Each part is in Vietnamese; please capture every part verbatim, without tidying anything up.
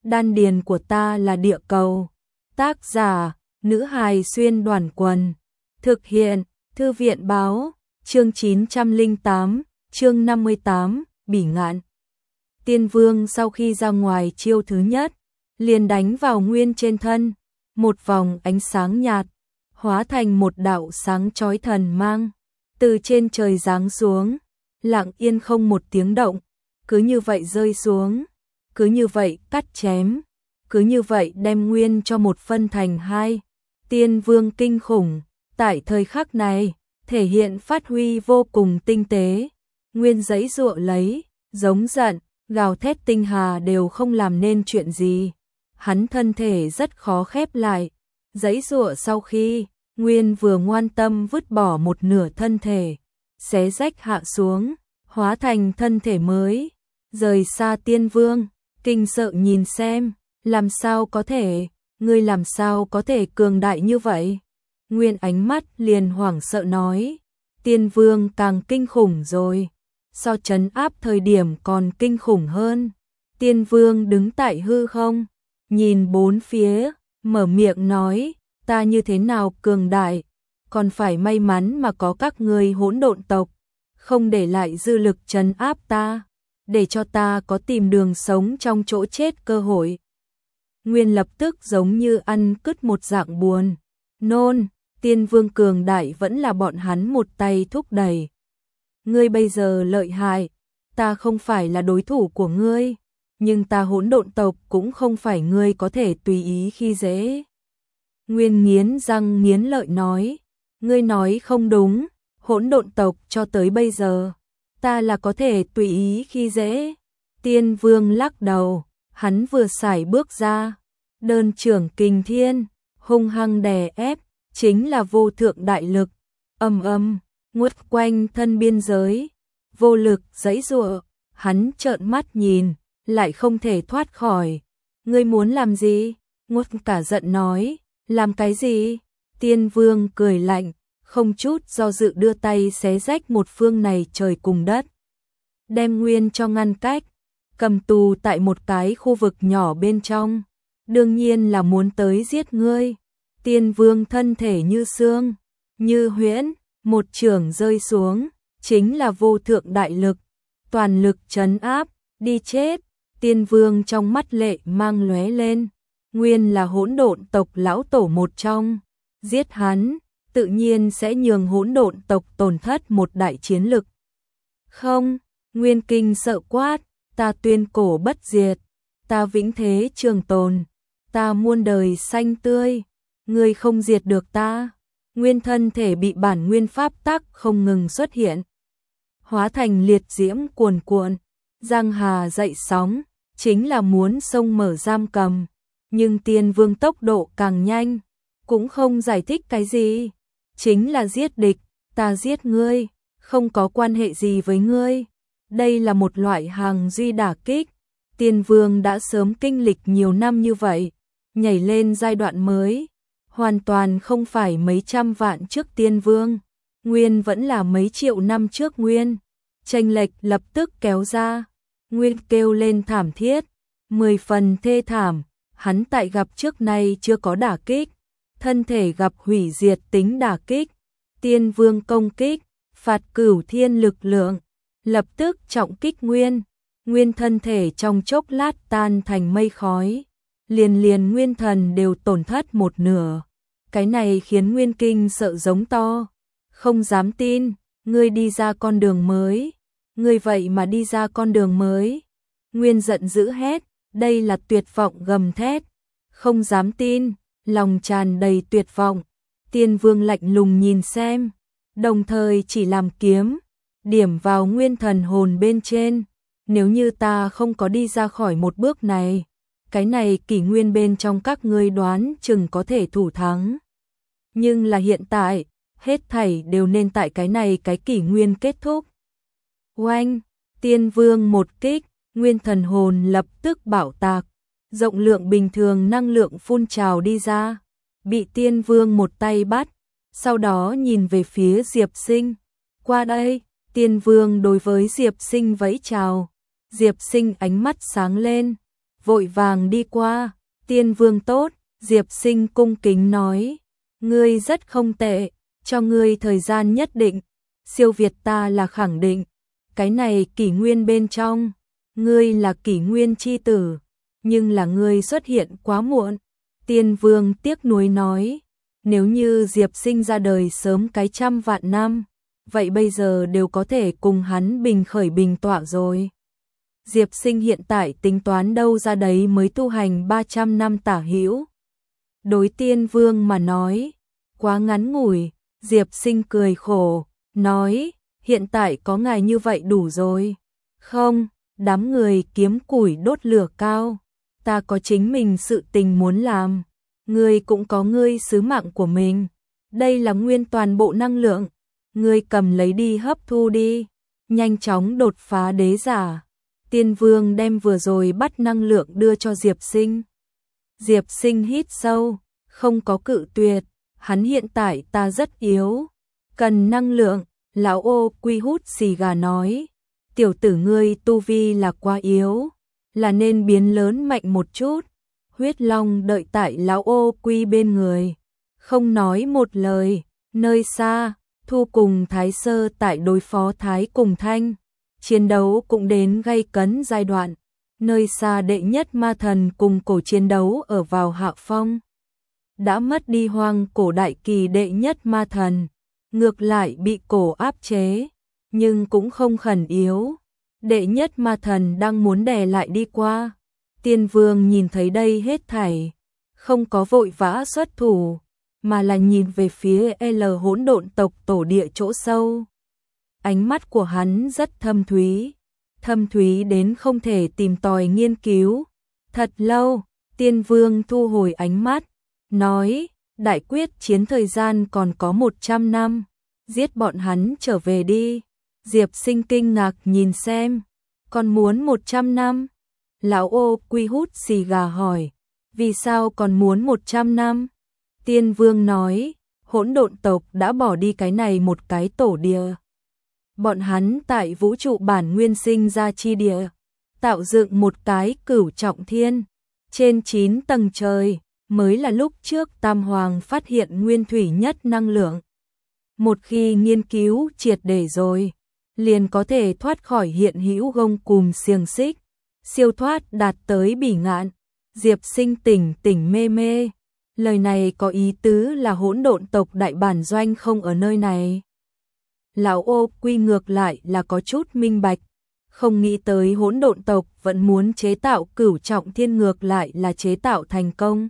đan điền của ta là địa cầu. Tác giả, nữ hài xuyên đoàn quần. Thực hiện, thư viện báo, chương chín trăm lẻ tám, chương năm mươi tám, bỉ ngạn. Tiên Vương sau khi ra ngoài chiêu thứ nhất, liền đánh vào Nguyên trên thân, một vòng ánh sáng nhạt, hóa thành một đạo sáng chói thần mang, từ trên trời giáng xuống, lặng yên không một tiếng động, cứ như vậy rơi xuống, cứ như vậy cắt chém, cứ như vậy đem Nguyên cho một phân thành hai. Tiên Vương kinh khủng, tại thời khắc này, thể hiện phát huy vô cùng tinh tế. Nguyên giãy giụa lấy, giống giận, gào thét tinh hà đều không làm nên chuyện gì. Hắn thân thể rất khó khép lại, giãy giụa sau khi, Nguyên vừa ngoan tâm vứt bỏ một nửa thân thể, xé rách hạ xuống, hóa thành thân thể mới, rời xa Tiên Vương, kinh sợ nhìn xem, làm sao có thể, ngươi làm sao có thể cường đại như vậy? Nguyên ánh mắt liền hoảng sợ nói, Tiên Vương càng kinh khủng rồi, so trấn áp thời điểm còn kinh khủng hơn. Tiên Vương đứng tại hư không, nhìn bốn phía, mở miệng nói, ta như thế nào cường đại, còn phải may mắn mà có các ngươi hỗn độn tộc, không để lại dư lực trấn áp ta, để cho ta có tìm đường sống trong chỗ chết cơ hội. Nguyên lập tức giống như ăn cứt một dạng buồn, nôn, Tiên Vương cường đại vẫn là bọn hắn một tay thúc đẩy. Ngươi bây giờ lợi hại, ta không phải là đối thủ của ngươi, nhưng ta hỗn độn tộc cũng không phải ngươi có thể tùy ý khi dễ. Nguyên nghiến răng nghiến lợi nói, ngươi nói không đúng, hỗn độn tộc cho tới bây giờ, ta là có thể tùy ý khi dễ. Tiên Vương lắc đầu, hắn vừa xài bước ra, đơn trưởng kình thiên, hung hăng đè ép, chính là vô thượng đại lực, ầm ầm, nguất quanh thân biên giới, vô lực giãy giụa, hắn trợn mắt nhìn, lại không thể thoát khỏi. Ngươi muốn làm gì? Nguất cả giận nói, làm cái gì? Tiên Vương cười lạnh, không chút do dự đưa tay xé rách một phương này trời cùng đất, đem Nguyên cho ngăn cách, cầm tù tại một cái khu vực nhỏ bên trong, đương nhiên là muốn tới giết ngươi. Tiên Vương thân thể như xương, như huyễn, một chưởng rơi xuống, chính là vô thượng đại lực, toàn lực trấn áp, đi chết. Tiên Vương trong mắt lệ mang lóe lên, Nguyên là hỗn độn tộc lão tổ một trong, giết hắn, tự nhiên sẽ nhường hỗn độn tộc tổn thất một đại chiến lực. Không, Nguyên kinh sợ quát, ta tuyên cổ bất diệt, ta vĩnh thế trường tồn, ta muôn đời xanh tươi, ngươi không diệt được ta. Nguyên thân thể bị bản nguyên pháp tắc không ngừng xuất hiện, hóa thành liệt diễm cuồn cuộn, giang hà dậy sóng, chính là muốn sông mở giam cầm, nhưng Tiên Vương tốc độ càng nhanh, cũng không giải thích cái gì, chính là giết địch, ta giết ngươi, không có quan hệ gì với ngươi. Đây là một loại hàng duy đả kích, Tiên Vương đã sớm kinh lịch nhiều năm như vậy, nhảy lên giai đoạn mới, hoàn toàn không phải mấy trăm vạn trước Tiên Vương, Nguyên vẫn là mấy triệu năm trước Nguyên, chênh lệch lập tức kéo ra. Nguyên kêu lên thảm thiết, mười phần thê thảm, hắn tại gặp trước nay chưa có đả kích, thân thể gặp hủy diệt tính đả kích, Tiên Vương công kích, phạt cửu thiên lực lượng, lập tức trọng kích Nguyên, Nguyên thân thể trong chốc lát tan thành mây khói, liền liền nguyên thần đều tổn thất một nửa. Cái này khiến Nguyên kinh sợ giống to, không dám tin, ngươi đi ra con đường mới, ngươi vậy mà đi ra con đường mới. Nguyên giận dữ hét, đây là tuyệt vọng gầm thét, không dám tin, lòng tràn đầy tuyệt vọng. Tiên Vương lạnh lùng nhìn xem, đồng thời chỉ làm kiếm, điểm vào Nguyên thần hồn bên trên, nếu như ta không có đi ra khỏi một bước này, cái này kỷ nguyên bên trong các ngươi đoán chừng có thể thủ thắng. Nhưng là hiện tại, hết thảy đều nên tại cái này cái kỷ nguyên kết thúc. Oanh, Tiên Vương một kích, Nguyên thần hồn lập tức bạo tạc, rộng lượng bình thường năng lượng phun trào đi ra, bị Tiên Vương một tay bắt, sau đó nhìn về phía Diệp Sinh. Qua đây, Tiên Vương đối với Diệp Sinh vẫy chào, Diệp Sinh ánh mắt sáng lên, vội vàng đi qua. Tiên vương tốt, Diệp Sinh cung kính nói. Ngươi rất không tệ, cho ngươi thời gian nhất định. Siêu việt ta là khẳng định. Cái này kỷ nguyên bên trong, ngươi là kỷ nguyên chi tử, nhưng là ngươi xuất hiện quá muộn. Tiên vương tiếc nuối nói, nếu như Diệp Sinh ra đời sớm cái trăm vạn năm, vậy bây giờ đều có thể cùng hắn bình khởi bình tọa rồi. Diệp Sinh hiện tại tính toán đâu ra đấy mới tu hành ba trăm năm tả hữu. Đối tiên vương mà nói, quá ngắn ngủi. Diệp Sinh cười khổ, nói, hiện tại có ngài như vậy đủ rồi. Không, đám người kiếm củi đốt lửa cao, ta có chính mình sự tình muốn làm, ngươi cũng có ngươi sứ mạng của mình. Đây là nguyên toàn bộ năng lượng, ngươi cầm lấy đi hấp thu đi, nhanh chóng đột phá đế giả. Tiên vương đem vừa rồi bắt năng lượng đưa cho Diệp Sinh. Diệp Sinh hít sâu, không có cự tuyệt, hắn hiện tại ta rất yếu, cần năng lượng. Lão ô quy hút xì gà nói, tiểu tử ngươi tu vi là quá yếu, là nên biến lớn mạnh một chút. Huyết Long đợi tại lão ô quy bên người, không nói một lời. Nơi xa, Thu cùng Thái Sơ tại đối phó Thái cùng Thanh, chiến đấu cũng đến gay cấn giai đoạn. Nơi xa đệ nhất ma thần cùng cổ chiến đấu ở vào hạ phong. Đã mất đi hoang cổ đại kỳ đệ nhất ma thần, ngược lại bị cổ áp chế, nhưng cũng không khẩn yếu. Đệ nhất ma thần đang muốn đè lại đi qua. Tiên vương nhìn thấy đây hết thảy, không có vội vã xuất thủ, mà là nhìn về phía L hỗn độn tộc tổ địa chỗ sâu. Ánh mắt của hắn rất thâm thúy, thâm thúy đến không thể tìm tòi nghiên cứu. Thật lâu, tiên vương thu hồi ánh mắt, nói, đại quyết chiến thời gian còn có một trăm năm, giết bọn hắn trở về đi. Diệp Sinh kinh ngạc nhìn xem, còn muốn một trăm năm? Lão ô quy hút xì gà hỏi, vì sao còn muốn một trăm năm? Tiên vương nói, hỗn độn tộc đã bỏ đi cái này một cái tổ địa. Bọn hắn tại vũ trụ bản nguyên sinh ra chi địa, tạo dựng một cái cửu trọng thiên, trên chín tầng trời, mới là lúc trước Tam Hoàng phát hiện nguyên thủy nhất năng lượng. Một khi nghiên cứu triệt để rồi, liền có thể thoát khỏi hiện hữu gông cùm xiềng xích, siêu thoát đạt tới bỉ ngạn. Diệp Sinh tỉnh tỉnh mê mê, lời này có ý tứ là hỗn độn tộc đại bản doanh không ở nơi này. Lão ô quy ngược lại là có chút minh bạch, không nghĩ tới hỗn độn tộc vẫn muốn chế tạo cửu trọng thiên, ngược lại là chế tạo thành công.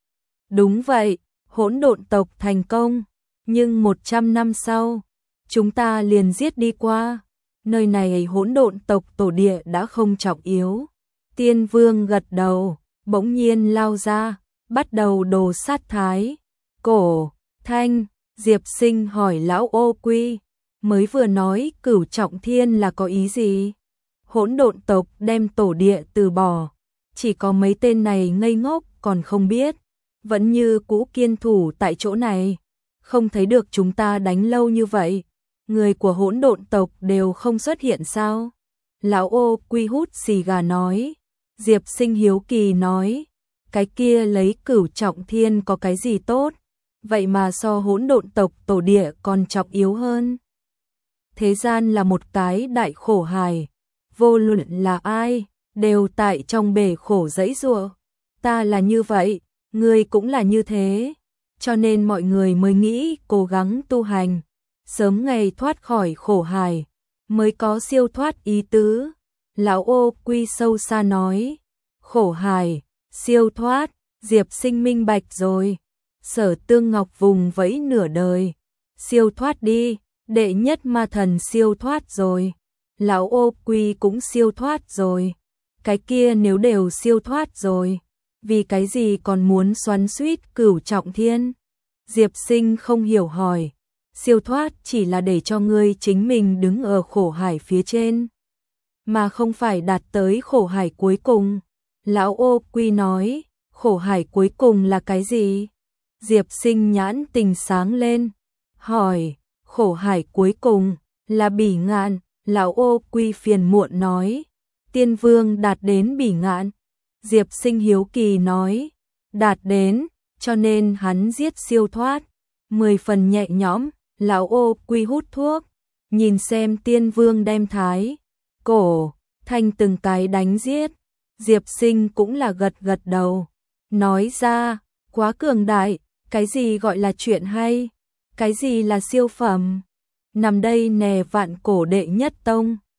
Đúng vậy, hỗn độn tộc thành công, nhưng một trăm năm sau, chúng ta liền giết đi qua. Nơi này hỗn độn tộc tổ địa đã không trọng yếu. Tiên vương gật đầu, bỗng nhiên lao ra, bắt đầu đồ sát thái. Cổ, Thanh, Diệp Sinh hỏi lão ô quy, mới vừa nói cửu trọng thiên là có ý gì? Hỗn độn tộc đem tổ địa từ bỏ, chỉ có mấy tên này ngây ngốc còn không biết, vẫn như cũ kiên thủ tại chỗ này, không thấy được chúng ta đánh lâu như vậy, người của hỗn độn tộc đều không xuất hiện sao? Lão ô quy hút xì gà nói. Diệp Sinh hiếu kỳ nói, cái kia lấy cửu trọng thiên có cái gì tốt, vậy mà so hỗn độn tộc tổ địa còn trọng yếu hơn. Thế gian là một cái đại khổ hài, vô luận là ai, đều tại trong bể khổ giãy giụa. Ta là như vậy, ngươi cũng là như thế, cho nên mọi người mới nghĩ cố gắng tu hành, sớm ngày thoát khỏi khổ hài, mới có siêu thoát ý tứ. Lão ô quy sâu xa nói, khổ hài, siêu thoát, Diệp Sinh minh bạch rồi. Sở Tương Ngọc vùng vẫy nửa đời, siêu thoát đi, đệ nhất ma thần siêu thoát rồi, lão ô quy cũng siêu thoát rồi, cái kia nếu đều siêu thoát rồi, vì cái gì còn muốn xoắn xuýt cửu trọng thiên? Diệp Sinh không hiểu hỏi, siêu thoát chỉ là để cho ngươi chính mình đứng ở khổ hải phía trên, mà không phải đạt tới khổ hải cuối cùng. Lão ô quy nói, khổ hải cuối cùng là cái gì? Diệp Sinh nhãn tình sáng lên, hỏi, khổ hải cuối cùng là bỉ ngạn. Lão ô quy phiền muộn nói, tiên vương đạt đến bỉ ngạn, Diệp Sinh hiếu kỳ nói, đạt đến, cho nên hắn giết siêu thoát, mười phần nhẹ nhõm, lão ô quy hút thuốc, nhìn xem tiên vương đem thái, cổ, thanh từng cái đánh giết, Diệp Sinh cũng là gật gật đầu, nói ra, quá cường đại, cái gì gọi là chuyện hay, cái gì là siêu phẩm, nằm đây nè vạn cổ đệ nhất tông.